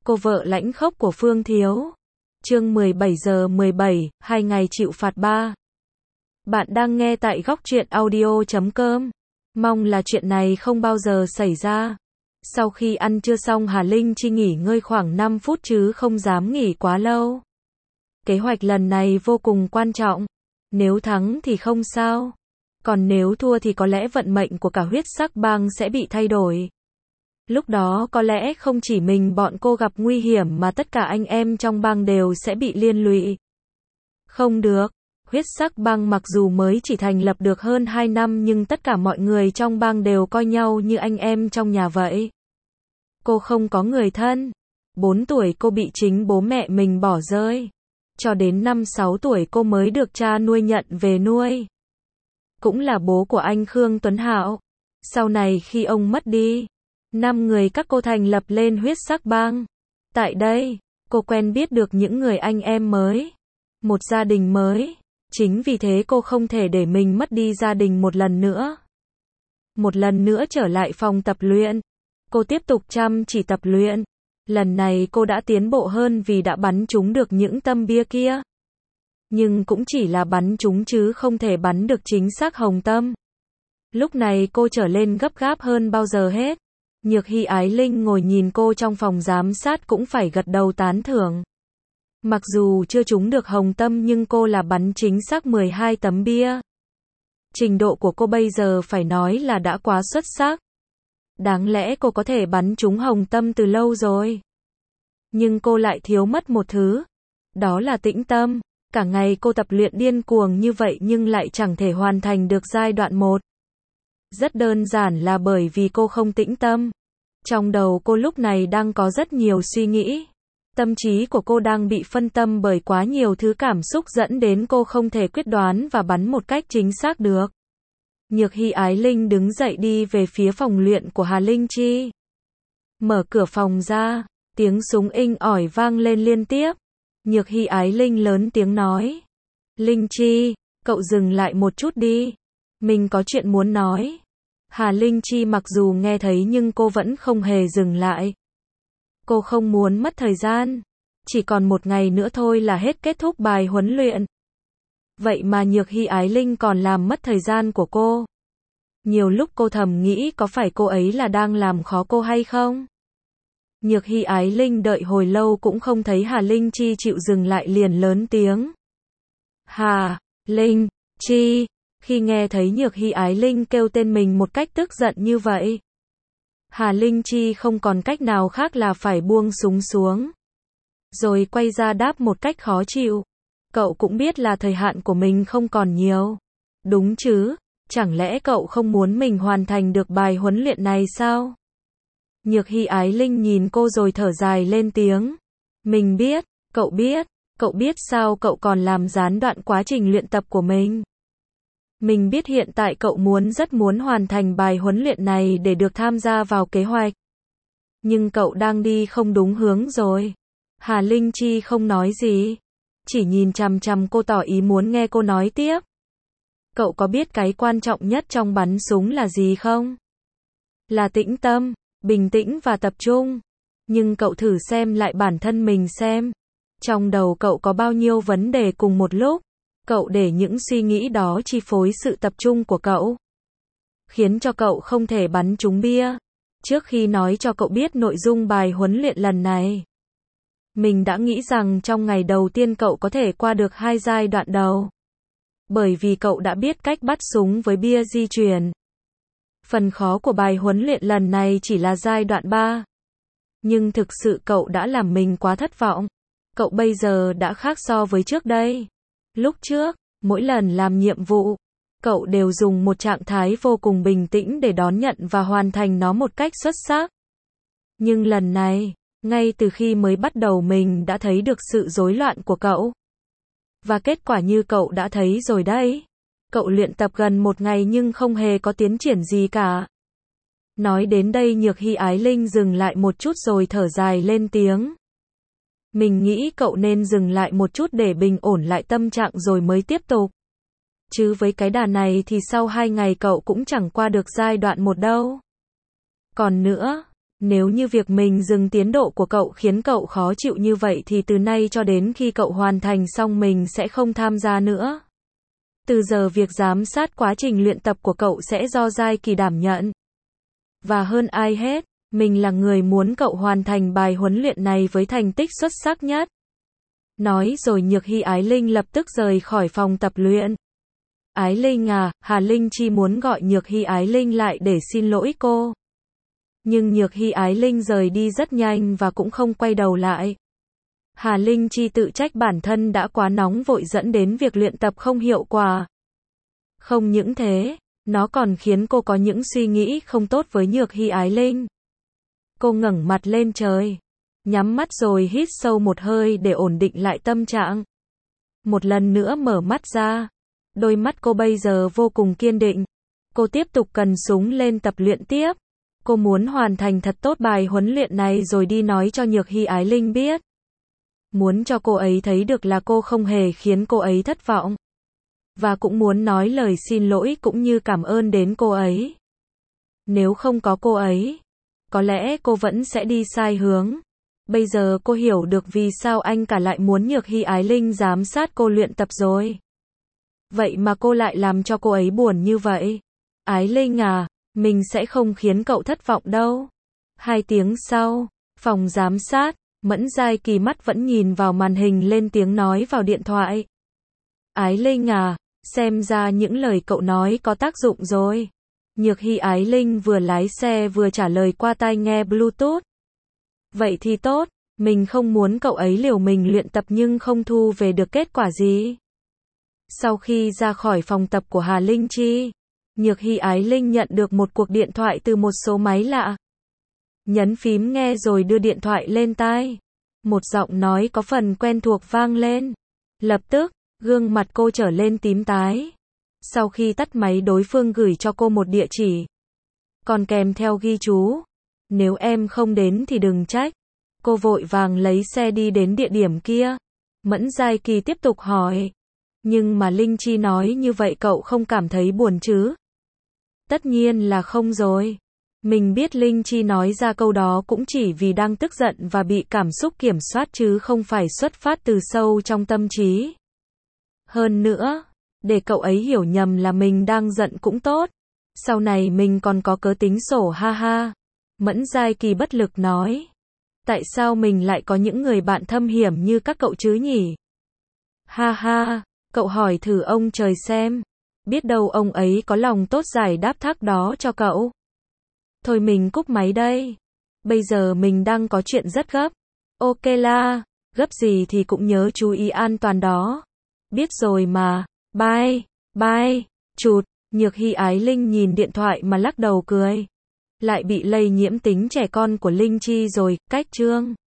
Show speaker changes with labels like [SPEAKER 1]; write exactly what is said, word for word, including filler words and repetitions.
[SPEAKER 1] Cô vợ lãnh khốc của Phương Thiếu. Chương mười bảy giờ mười bảy, hai ngày chịu phạt ba. Bạn đang nghe tại góc truyện audio chấm com. Mong là chuyện này không bao giờ xảy ra. Sau khi ăn trưa xong Hà Linh Chi nghỉ ngơi khoảng năm phút chứ không dám nghỉ quá lâu. Kế hoạch lần này vô cùng quan trọng. Nếu thắng thì không sao. Còn nếu thua thì có lẽ vận mệnh của cả huyết sắc bang sẽ bị thay đổi. Lúc đó có lẽ không chỉ mình bọn cô gặp nguy hiểm mà tất cả anh em trong bang đều sẽ bị liên lụy. Không được. Huyết sắc bang mặc dù mới chỉ thành lập được hơn hai năm nhưng tất cả mọi người trong bang đều coi nhau như anh em trong nhà vậy. Cô không có người thân. bốn tuổi cô bị chính bố mẹ mình bỏ rơi. Cho đến năm sáu tuổi cô mới được cha nuôi nhận về nuôi. Cũng là bố của anh Khương Tuấn Hạo. Sau này khi ông mất đi, năm người các cô thành lập lên huyết sắc bang. Tại đây, cô quen biết được những người anh em mới. Một gia đình mới. Chính vì thế cô không thể để mình mất đi gia đình một lần nữa. Một lần nữa trở lại phòng tập luyện. Cô tiếp tục chăm chỉ tập luyện. Lần này cô đã tiến bộ hơn vì đã bắn trúng được những tấm bia kia. Nhưng cũng chỉ là bắn trúng chứ không thể bắn được chính xác hồng tâm. Lúc này cô trở lên gấp gáp hơn bao giờ hết. Nhược Hy Ái Linh ngồi nhìn cô trong phòng giám sát cũng phải gật đầu tán thưởng. Mặc dù chưa trúng được hồng tâm nhưng cô là bắn chính xác mười hai tấm bia. Trình độ của cô bây giờ phải nói là đã quá xuất sắc. Đáng lẽ cô có thể bắn trúng hồng tâm từ lâu rồi. Nhưng cô lại thiếu mất một thứ. Đó là tĩnh tâm. Cả ngày cô tập luyện điên cuồng như vậy nhưng lại chẳng thể hoàn thành được giai đoạn một. Rất đơn giản là bởi vì cô không tĩnh tâm. Trong đầu cô lúc này đang có rất nhiều suy nghĩ. Tâm trí của cô đang bị phân tâm bởi quá nhiều thứ cảm xúc dẫn đến cô không thể quyết đoán và bắn một cách chính xác được. Nhược Hy Ái Linh đứng dậy đi về phía phòng luyện của Hà Linh Chi. Mở cửa phòng ra, tiếng súng inh ỏi vang lên liên tiếp. Nhược Hy Ái Linh lớn tiếng nói. Linh Chi, cậu dừng lại một chút đi. Mình có chuyện muốn nói. Hà Linh Chi mặc dù nghe thấy nhưng cô vẫn không hề dừng lại. Cô không muốn mất thời gian. Chỉ còn một ngày nữa thôi là hết kết thúc bài huấn luyện. Vậy mà Nhược Hy Ái Linh còn làm mất thời gian của cô. Nhiều lúc cô thầm nghĩ có phải cô ấy là đang làm khó cô hay không? Nhược Hy Ái Linh đợi hồi lâu cũng không thấy Hà Linh Chi chịu dừng lại liền lớn tiếng. Hà Linh Chi. Khi nghe thấy Nhược Hy Ái Linh kêu tên mình một cách tức giận như vậy, Hà Linh Chi không còn cách nào khác là phải buông súng xuống. Rồi quay ra đáp một cách khó chịu. Cậu cũng biết là thời hạn của mình không còn nhiều. Đúng chứ, chẳng lẽ cậu không muốn mình hoàn thành được bài huấn luyện này sao? Nhược Hy Ái Linh nhìn cô rồi thở dài lên tiếng. Mình biết, cậu biết, cậu biết sao cậu còn làm gián đoạn quá trình luyện tập của mình. Mình biết hiện tại cậu muốn rất muốn hoàn thành bài huấn luyện này để được tham gia vào kế hoạch. Nhưng cậu đang đi không đúng hướng rồi. Hà Linh Chi không nói gì. Chỉ nhìn chằm chằm cô tỏ ý muốn nghe cô nói tiếp. Cậu có biết cái quan trọng nhất trong bắn súng là gì không? Là tĩnh tâm, bình tĩnh và tập trung. Nhưng cậu thử xem lại bản thân mình xem. Trong đầu cậu có bao nhiêu vấn đề cùng một lúc. Cậu để những suy nghĩ đó chi phối sự tập trung của cậu. Khiến cho cậu không thể bắn trúng bia. Trước khi nói cho cậu biết nội dung bài huấn luyện lần này, mình đã nghĩ rằng trong ngày đầu tiên cậu có thể qua được hai giai đoạn đầu. Bởi vì cậu đã biết cách bắt súng với bia di chuyển. Phần khó của bài huấn luyện lần này chỉ là giai đoạn ba. Nhưng thực sự cậu đã làm mình quá thất vọng. Cậu bây giờ đã khác so với trước đây. Lúc trước, mỗi lần làm nhiệm vụ, cậu đều dùng một trạng thái vô cùng bình tĩnh để đón nhận và hoàn thành nó một cách xuất sắc. Nhưng lần này, ngay từ khi mới bắt đầu mình đã thấy được sự rối loạn của cậu. Và kết quả như cậu đã thấy rồi đấy. Cậu luyện tập gần một ngày nhưng không hề có tiến triển gì cả. Nói đến đây Nhược Hy Ái Linh dừng lại một chút rồi thở dài lên tiếng. Mình nghĩ cậu nên dừng lại một chút để bình ổn lại tâm trạng rồi mới tiếp tục. Chứ với cái đà này thì sau hai ngày cậu cũng chẳng qua được giai đoạn một đâu. Còn nữa, Nếu như việc mình dừng tiến độ của cậu khiến cậu khó chịu như vậy thì từ nay cho đến khi cậu hoàn thành xong mình sẽ không tham gia nữa. Từ giờ việc giám sát quá trình luyện tập của cậu sẽ do Giai Kỳ đảm nhận. Và hơn ai hết, mình là người muốn cậu hoàn thành bài huấn luyện này với thành tích xuất sắc nhất. Nói rồi Nhược Hy Ái Linh lập tức rời khỏi phòng tập luyện. Ái Linh à, Hà Linh Chi muốn gọi Nhược Hy Ái Linh lại để xin lỗi cô. Nhưng Nhược Hy Ái Linh rời đi rất nhanh và cũng không quay đầu lại. Hà Linh Chi tự trách bản thân đã quá nóng vội dẫn đến việc luyện tập không hiệu quả. Không những thế, nó còn khiến cô có những suy nghĩ không tốt với Nhược Hy Ái Linh. Cô ngẩng mặt lên trời, nhắm mắt rồi hít sâu một hơi để ổn định lại tâm trạng. Một lần nữa mở mắt ra, đôi mắt cô bây giờ vô cùng kiên định. Cô tiếp tục cần súng lên tập luyện tiếp. Cô muốn hoàn thành thật tốt bài huấn luyện này rồi đi nói cho Nhược Hy Ái Linh biết. Muốn cho cô ấy thấy được là cô không hề khiến cô ấy thất vọng. Và cũng muốn nói lời xin lỗi cũng như cảm ơn đến cô ấy. Nếu không có cô ấy, có lẽ cô vẫn sẽ đi sai hướng. Bây giờ cô hiểu được vì sao anh cả lại muốn Nhược Hy Ái Linh giám sát cô luyện tập rồi. Vậy mà cô lại làm cho cô ấy buồn như vậy. Ái Linh à, mình sẽ không khiến cậu thất vọng đâu. Hai tiếng sau, phòng giám sát, Mẫn Giai Kỳ mắt vẫn nhìn vào màn hình lên tiếng nói vào điện thoại. Ái Linh à, xem ra những lời cậu nói có tác dụng rồi. Nhược Hy Ái Linh vừa lái xe vừa trả lời qua tai nghe Bluetooth. Vậy thì tốt, mình không muốn cậu ấy liều mình luyện tập nhưng không thu về được kết quả gì. Sau khi ra khỏi phòng tập của Hà Linh Chi, Nhược Hy Ái Linh nhận được một cuộc điện thoại từ một số máy lạ. Nhấn phím nghe rồi đưa điện thoại lên tai. Một giọng nói có phần quen thuộc vang lên. Lập tức, gương mặt cô trở lên tím tái. Sau khi tắt máy đối phương gửi cho cô một địa chỉ. Còn kèm theo ghi chú. Nếu em không đến thì đừng trách. Cô vội vàng lấy xe đi đến địa điểm kia. Mẫn Giai Kỳ tiếp tục hỏi. Nhưng mà Linh Chi nói như vậy cậu không cảm thấy buồn chứ? Tất nhiên là không rồi. Mình biết Linh Chi nói ra câu đó cũng chỉ vì đang tức giận và bị cảm xúc kiểm soát chứ không phải xuất phát từ sâu trong tâm trí. Hơn nữa, để cậu ấy hiểu nhầm là mình đang giận cũng tốt. Sau này mình còn có cớ tính sổ ha ha. Mẫn Giai Kỳ bất lực nói. Tại sao mình lại có những người bạn thâm hiểm như các cậu chứ nhỉ? Ha ha, cậu hỏi thử ông trời xem. Biết đâu ông ấy có lòng tốt giải đáp thác đó cho cậu. Thôi mình cúp máy đây. Bây giờ mình đang có chuyện rất gấp. Ok la, gấp gì thì cũng nhớ chú ý an toàn đó. Biết rồi mà, bye, bye, chụt. Nhược Hy Ái Linh nhìn điện thoại mà lắc đầu cười. Lại bị lây nhiễm tính trẻ con của Linh Chi rồi, cách chương.